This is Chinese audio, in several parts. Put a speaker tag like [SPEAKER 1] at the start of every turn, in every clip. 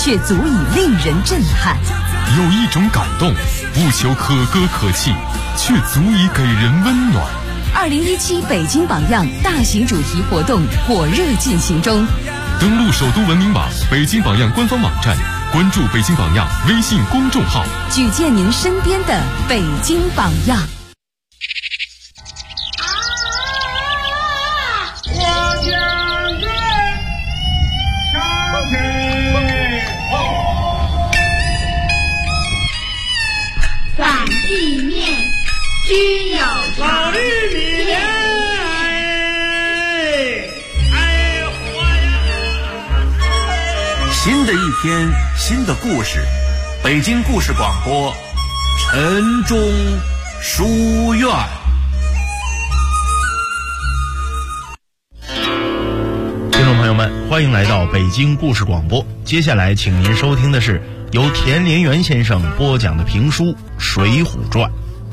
[SPEAKER 1] 却足以令人震撼。
[SPEAKER 2] 有一种感动，不求可歌可泣，却足以给人温暖。
[SPEAKER 1] 2017北京榜样大型主题活动火热进行中，
[SPEAKER 2] 登录首都文明网、北京榜样官方网站，关注北京榜样微信公众号，
[SPEAKER 1] 举荐您身边的北京榜样。
[SPEAKER 3] 反地面均有常。
[SPEAKER 4] 新的一天，新的故事，北京故事广播，晨钟书院。
[SPEAKER 5] 听众朋友们，欢迎来到北京故事广播。接下来，请您收听的是由田连元先生播讲的评书《水浒传》。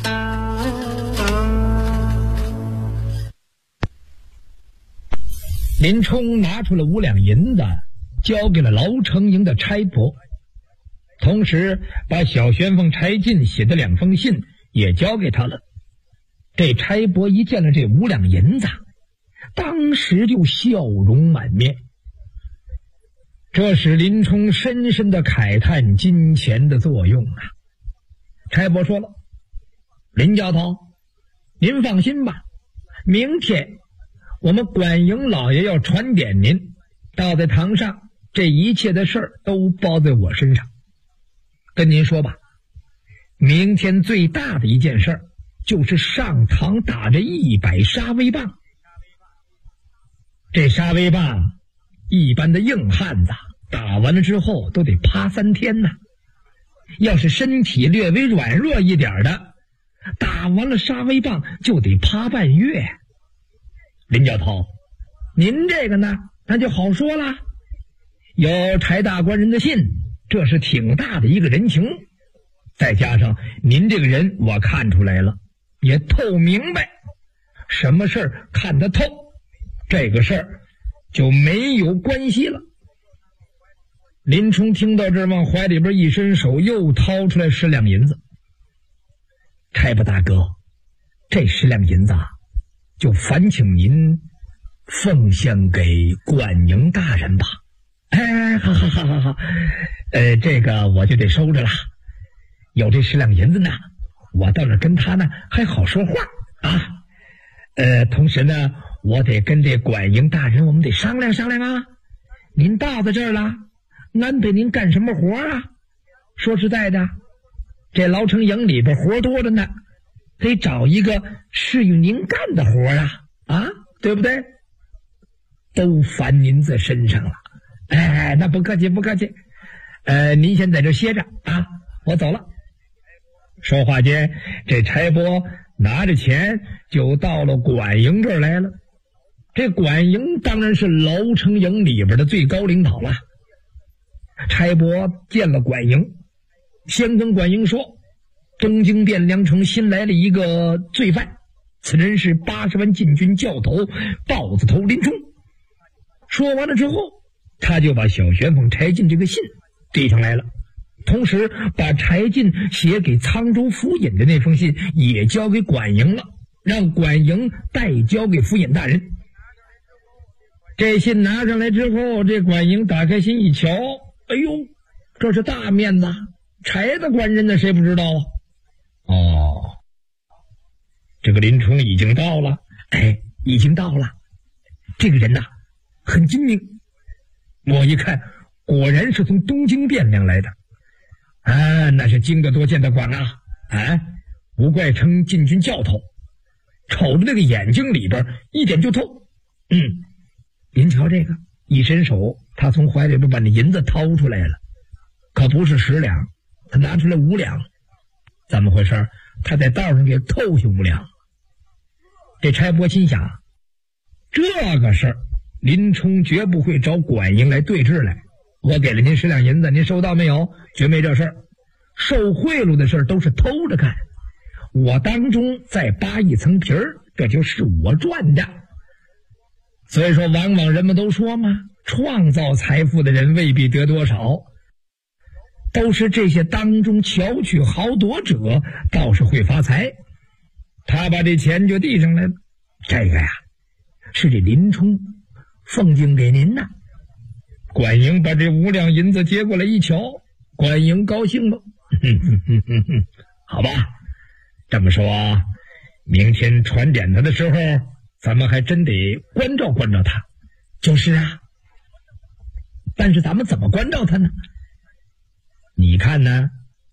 [SPEAKER 6] 林冲拿出了5两银子，交给了牢城营的差婆，同时把小旋风柴进写的2封信也交给他了。这差婆一见了这5两银子，当时就笑容满面，这使林冲深深的慨叹金钱的作用啊。差婆说了：“林教头，您放心吧，明天我们管营老爷要传点您，到在堂上，这一切的事儿都包在我身上。跟您说吧，明天最大的一件事儿就是上堂打这100杀威棒。这杀威棒，一般的硬汉子打完了之后都得趴3天呢。要是身体略微软弱一点的，打完了杀威棒就得趴半月。林教头，您这个呢，那就好说了。有柴大官人的信，这是挺大的一个人情。再加上您这个人，我看出来了，也透明白，什么事儿看得透，这个事儿就没有关系了。林冲听到这儿，往怀里边一伸手，又掏出来10两银子。差婆大哥，这10两银子就烦请您奉献给管营大人吧。哎，好，这个我就得收着了。有这10两银子呢，我到那跟他呢还好说话啊。同时呢，我得跟这管营大人，我们得商量商量啊。您到在这儿了，安排您干什么活啊？说实在的，这牢城营里边活多着呢，得找一个适于您干的活啊，对不对？都烦您在身上了。哎，那不客气。您先在这歇着啊，我走了。说话间，这差婆拿着钱就到了管营这儿来了。这管营当然是牢城营里边的最高领导了。差婆见了管营，先跟管营说，东京汴梁城新来了一个罪犯，此人是80万禁军教头豹子头林冲。说完了之后，他就把小旋风柴进这个信递上来了，同时把柴进写给沧州府尹的那封信也交给管营了，让管营代交给府尹大人。这信拿上来之后，这管营打开信一瞧，哎呦，这是大面子，柴的官人呢，谁不知道啊？哦，这个林冲已经到了。这个人呐，很精明。我一看，果然是从东京汴梁来的啊，那是经得多见得广啊！无怪称禁军教头，瞅着那个眼睛里边一点就透。您瞧这个，一伸手，他从怀里边把那银子掏出来了，可不是10两，他拿出来5两。怎么回事？他在道上给扣下5两。这差婆心想，这个事儿林冲绝不会找管营来对峙来。我给了您10两银子，您收到没有？绝没这事儿。受贿赂的事儿都是偷着干，我当中再扒一层皮儿，这就是我赚的。所以说，往往人们都说嘛，创造财富的人未必得多少， 都是这些当中巧取豪夺者，倒是会发财。他把这钱就递上来了，这个呀，是这林冲奉敬给您的。管营把这5两银子接过来一瞧，管营高兴了，好吧，这么说，明天传点他的时候，咱们还真得关照关照他。就是啊，但是咱们怎么关照他呢？你看呢？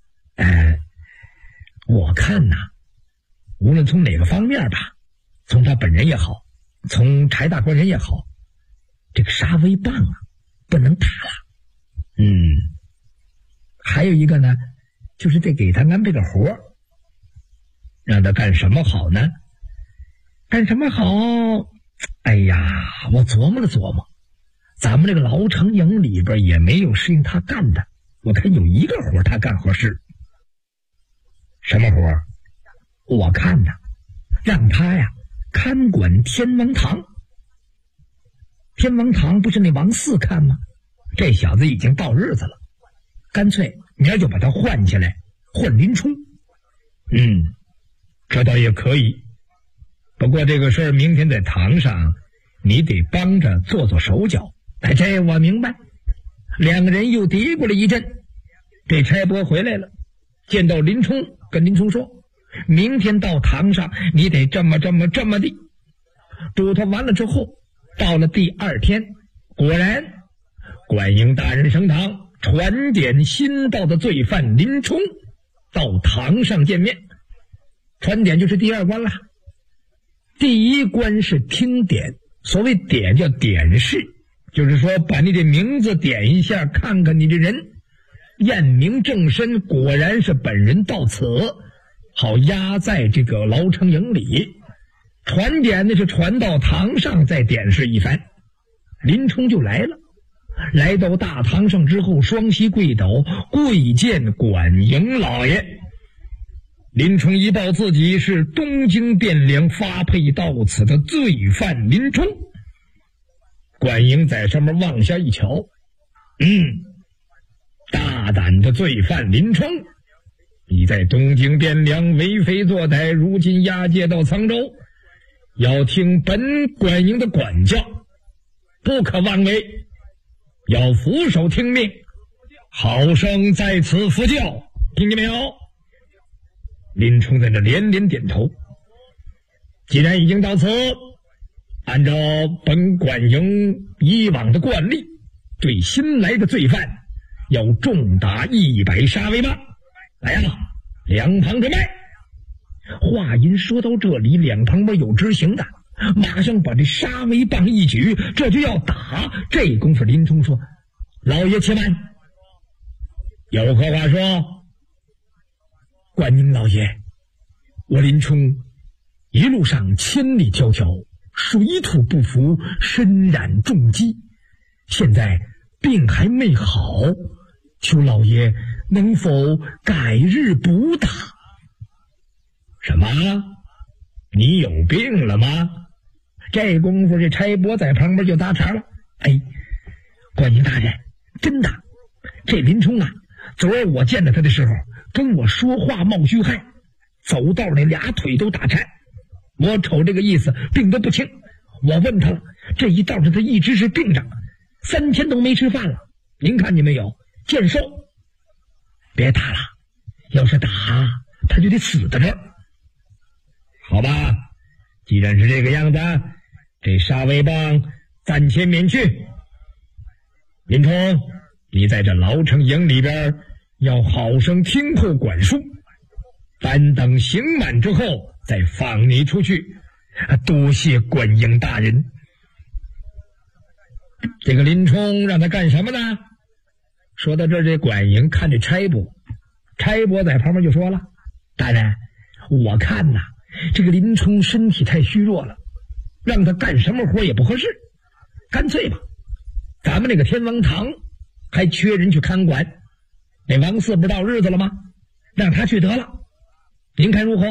[SPEAKER 6] 我看呢，无论从哪个方面吧，从他本人也好，从柴大官人也好，这个杀威棒啊，不能打了。还有一个呢，就是得给他安排个活，让他干什么好呢？干什么好？哎呀，我琢磨了琢磨，咱们这个牢城营里边也没有适应他干的，我看有一个活他干合适。什么活？我看呢，让他呀看管天王堂。天王堂不是那王四看吗？这小子已经到日子了，干脆明儿就把他换起来，换林冲。这倒也可以。不过这个事儿明天在堂上，你得帮着做做手脚。这我明白。两个人又嘀咕了一阵。这差拨回来了，见到林冲，跟林冲说，明天到堂上你得这么地。嘱托完了之后，到了第2天，果然管营大人升堂，传点新到的罪犯林冲到堂上见面。传点就是第2关了。第1关是听点，所谓点叫点试，就是说把你的名字点一下，看看你这人验明正身，果然是本人到此，好押在这个牢城营里。传点呢是传到堂上，再点试一番。林冲就来了，来到大堂上之后，双膝跪倒，跪见管营老爷。林冲一报自己是东京汴梁发配到此的罪犯林冲。管营在上面往下一瞧，大胆的罪犯林冲，你在东京汴梁为非作歹，如今押解到沧州，要听本管营的管教，不可妄为，要俯首听命，好生在此服教，听见没有？林冲在那连连点头。既然已经到此，按照本管营以往的惯例，对新来的罪犯要重打100杀威棒。来呀，两旁准备。话音说到这里，两旁边有执行的，马上把这杀威棒一举，这就要打。这功夫林冲说，老爷且慢，有何话说？管营老爷，我林冲一路上千里迢迢，水土不服，身染重击，现在病还没好，求老爷能否改日补打？什么？你有病了吗？这功夫这差拨在旁边就搭茬了。管营大人，真的，这林冲啊，昨儿我见到他的时候，跟我说话冒虚汗，走道那俩腿都打颤，我瞅这个意思病得不轻。我问他了，这一道上他一直是病着，3天都没吃饭了。您看见没有？健寿。别打了，要是打他就得死在这儿。好吧，既然是这个样子，这杀威棒暂且免去。林冲，你在这牢城营里边要好生听候管束，单等刑满之后再放你出去。多谢管营大人。这个林冲让他干什么呢？说到这儿，这管营看这差拨在旁边就说了，大人，我看呐，这个林冲身体太虚弱了，让他干什么活也不合适，干脆吧，咱们这个天王堂还缺人去看管，那王四不到日子了吗？让他去得了，您看如何？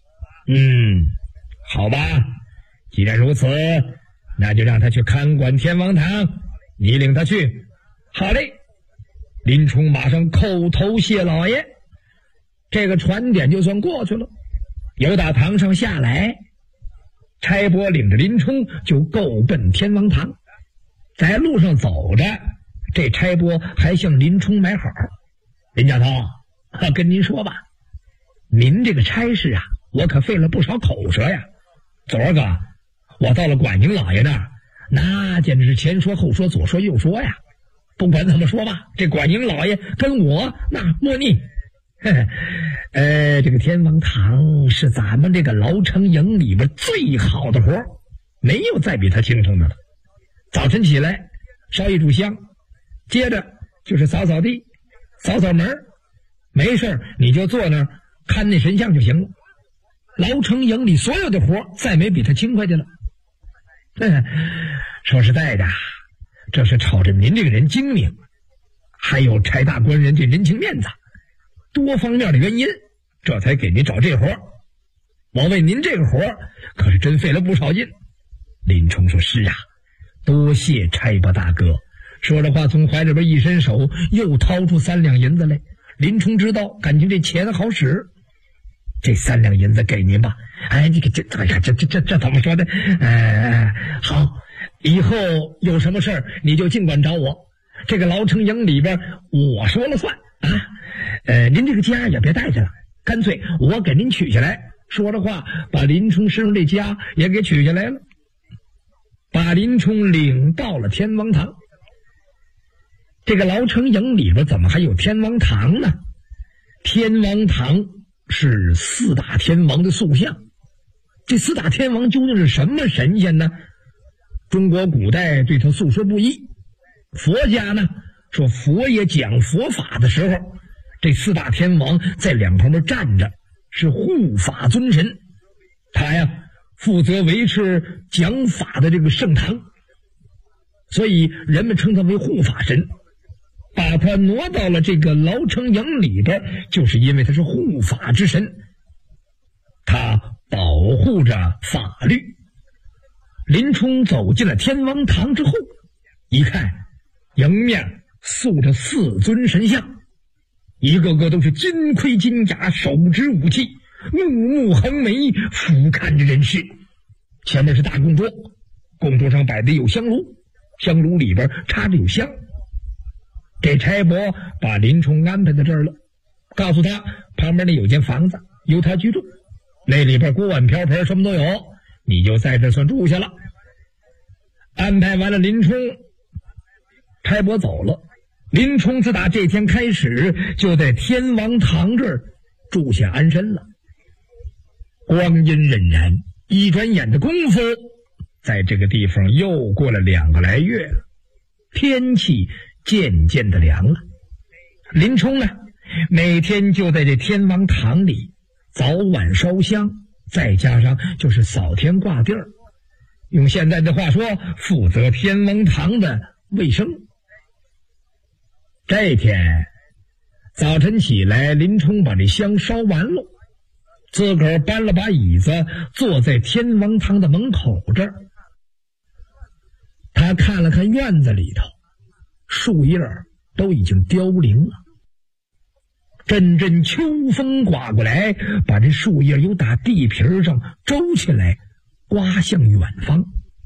[SPEAKER 6] 好吧，既然如此，那就让他去看管天王堂，你领他去。好嘞。 林冲马上叩头谢老爷，这个传点就算过去了。由大堂上下来，差拨领着林冲就够奔天王堂。在路上走着，这差拨还向林冲买好：林教头，跟您说吧，您这个差事啊，我可费了不少口舌呀。昨儿个我到了管营老爷那儿，那简直是前说后说，左说右说呀。不管怎么说吧，这管营老爷跟我那莫逆。这个天王堂是咱们这个牢城营里边最好的活，没有再比他轻省的了。早晨起来烧一炷香，接着就是扫扫地、扫扫门，没事你就坐那儿看那神像就行了。牢城营里所有的活再没比他轻快的了。说实在的，这是瞅着您这个人精明，还有差大官人这人情面子，多方面的原因，这才给您找这活。我为您这个活可是真费了不少劲。林冲说：是啊，多谢差拨大哥。说着话，从怀里边一伸手，又掏出3两银子来。林冲知道，感情这钱好使，这3两银子给您吧。这怎么说的？好，以后有什么事儿你就尽管找我，这个牢城营里边我说了算啊。您这个家也别带去了，干脆我给您取下来。说着话，把林冲身上这家也给取下来了，把林冲领到了天王堂。这个牢城营里边怎么还有天王堂呢？天王堂是4大天王的塑像。这4大天王究竟是什么神仙呢？中国古代对他诉说不一。佛家呢说，佛爷讲佛法的时候，这4大天王在两旁边站着，是护法尊神。他呀负责维持讲法的这个圣堂，所以人们称他为护法神。把他挪到了这个牢城营里边，就是因为他是护法之神，他保护着法律。林冲走进了天王堂之后，一看迎面塑着4尊神像，一个个都是金盔金甲，手执武器，怒目横眉，俯瞰着人世。前面是大供桌，供桌上摆的有香炉，香炉里边插着有香。这差拨把林冲安排在这儿了，告诉他旁边那有间房子由他居住，那里边锅碗瓢盆什么都有，你就在这算住下了。安排完了林冲，差拨走了。林冲自打这天开始就在天王堂这儿住下安身了。光阴荏苒，一转眼的功夫，在这个地方又过了2个来月了。天气渐渐的凉了。林冲呢，每天就在这天王堂里早晚烧香，再加上就是扫天挂地儿，用现在的话说，负责天王堂的卫生。这天早晨起来，林冲把这香烧完了，自个儿搬了把椅子，坐在天王堂的门口这儿。他看了看院子里头，树叶都已经凋零了，阵阵秋风刮过来，把这树叶又打地皮上周起来，刮向远方。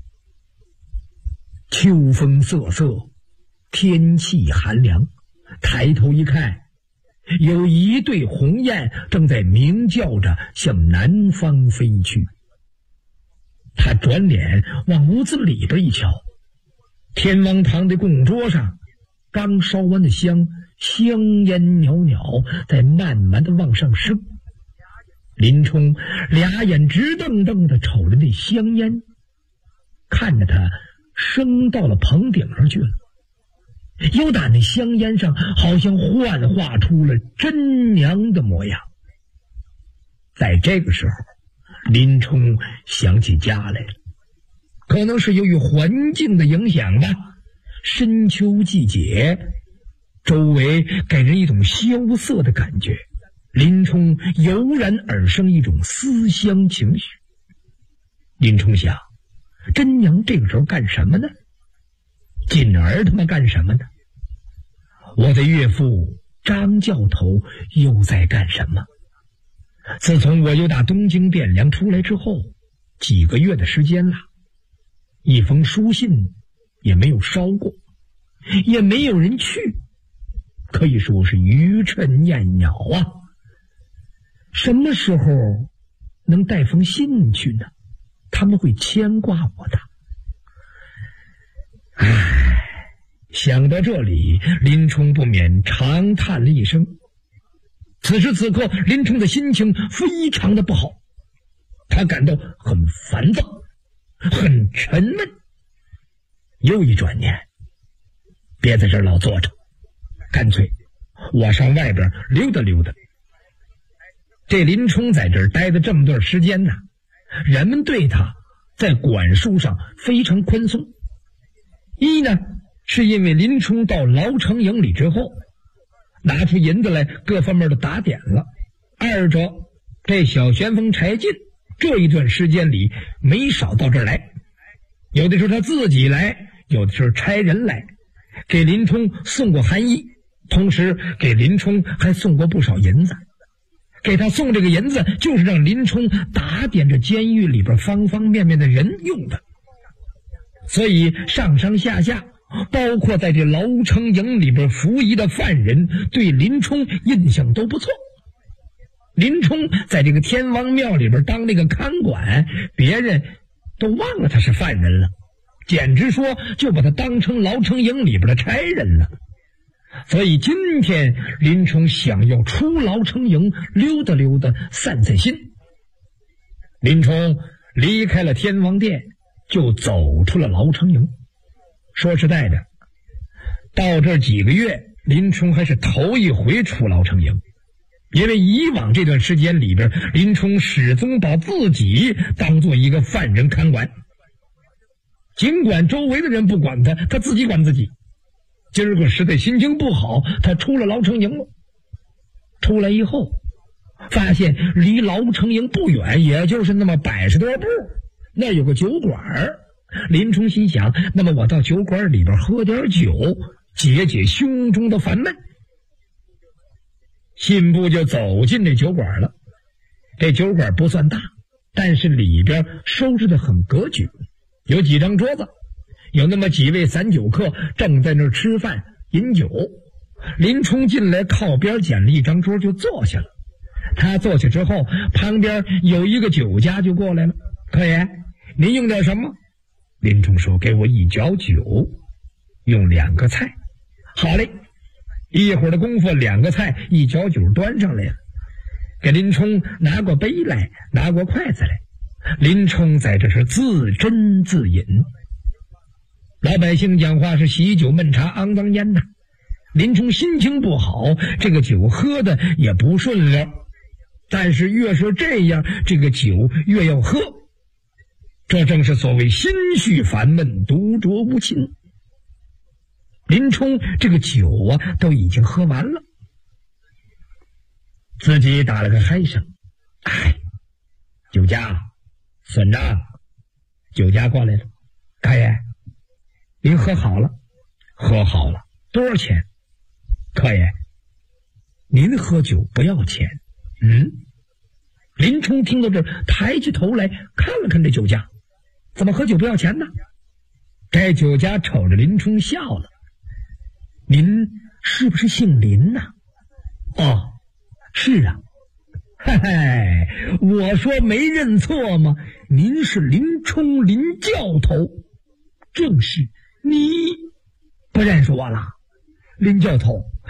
[SPEAKER 6] 秋风瑟瑟，天气寒凉。抬头一看，有一对鸿雁正在鸣叫着向南方飞去。他转脸往屋子里边一瞧，天王堂的供桌上刚烧完的香，香烟袅袅，在慢慢的往上升。林冲俩眼直瞪瞪的瞅着那香烟，看着它升到了棚顶上去了。又打那香烟上好像幻化出了真娘的模样。在这个时候，林冲想起家来了，可能是由于环境的影响吧，深秋季节，周围给人一种萧瑟的感觉，林冲油然而生一种思乡情绪。林冲想，真娘这个时候干什么呢？锦儿他妈干什么呢？ 我的岳父张教头又在干什么？自从我又打东京汴梁出来之后，几个月的时间了，一封书信也没有烧过，也没有人去，可以说是愚蠢燕鸟啊！什么时候能带封信去呢？他们会牵挂我的。唉，想到这里，林冲不免长叹了一声。此时此刻，林冲的心情非常的不好，他感到很烦躁，很沉闷。又一转念，别在这儿老坐着，干脆我上外边溜达溜达。这林冲在这儿待的这么段时间呢，人们对他在管束上非常宽松。一呢，是因为林冲到牢城营里之后，拿出银子来各方面的打点了；二者，这小旋风柴进这一段时间里没少到这儿来，有的时候他自己来，有的时候差人来，给林冲送过寒衣，同时给林冲还送过不少银子。给他送这个银子，就是让林冲打点着监狱里边方方面面的人用的。所以上上下下，包括在这牢城营里边服役的犯人，对林冲印象都不错。林冲在这个天王庙里边当那个看管，别人都忘了他是犯人了，简直说就把他当成牢城营里边的差人了。所以今天林冲想要出牢城营溜达溜达，散散心。林冲离开了天王殿，就走出了牢城营。说实在的，到这几个月，林冲还是头一回出牢城营。因为以往这段时间里边，林冲始终把自己当做一个犯人看管，尽管周围的人不管他，他自己管自己。今儿个实在心情不好，他出了牢城营了。出来以后，发现离牢城营不远，也就是那么100多步，那有个酒馆。林冲心想，那么我到酒馆里边喝点酒，解解胸中的烦闷。信步就走进这酒馆了。这酒馆不算大，但是里边收拾得很格局，有几张桌子，有那么几位散酒客正在那儿吃饭饮酒。林冲进来靠边捡了一张桌就坐下了。他坐下之后，旁边有一个酒家就过来了：“客爷，您用点什么？”林冲说：“给我1角酒，用2个菜。”好嘞，一会儿的功夫，2个菜1角酒端上来了，给林冲拿过杯来，拿过筷子来。林冲在这是自斟自饮。老百姓讲话是喜酒闷茶肮脏烟呐。林冲心情不好，这个酒喝的也不顺溜，但是越是这样，这个酒越要喝。这正是所谓心绪烦闷，独酌无亲。林冲这个酒啊都已经喝完了，自己打了个嗨声：“哎，酒家算账。”酒家过来了：“客爷，您喝好了。”“喝好了。”“多少钱？”“客爷，您喝酒不要钱。”“林冲听到这儿，抬起头来看了看这酒家：“怎么喝酒不要钱呢？”这酒家瞅着林冲笑了：“您是不是姓林呐？”“哦，是啊。”“嘿嘿，我说没认错吗？您是林冲，林教头。”“正是。”“你不认识我了？”“林教头，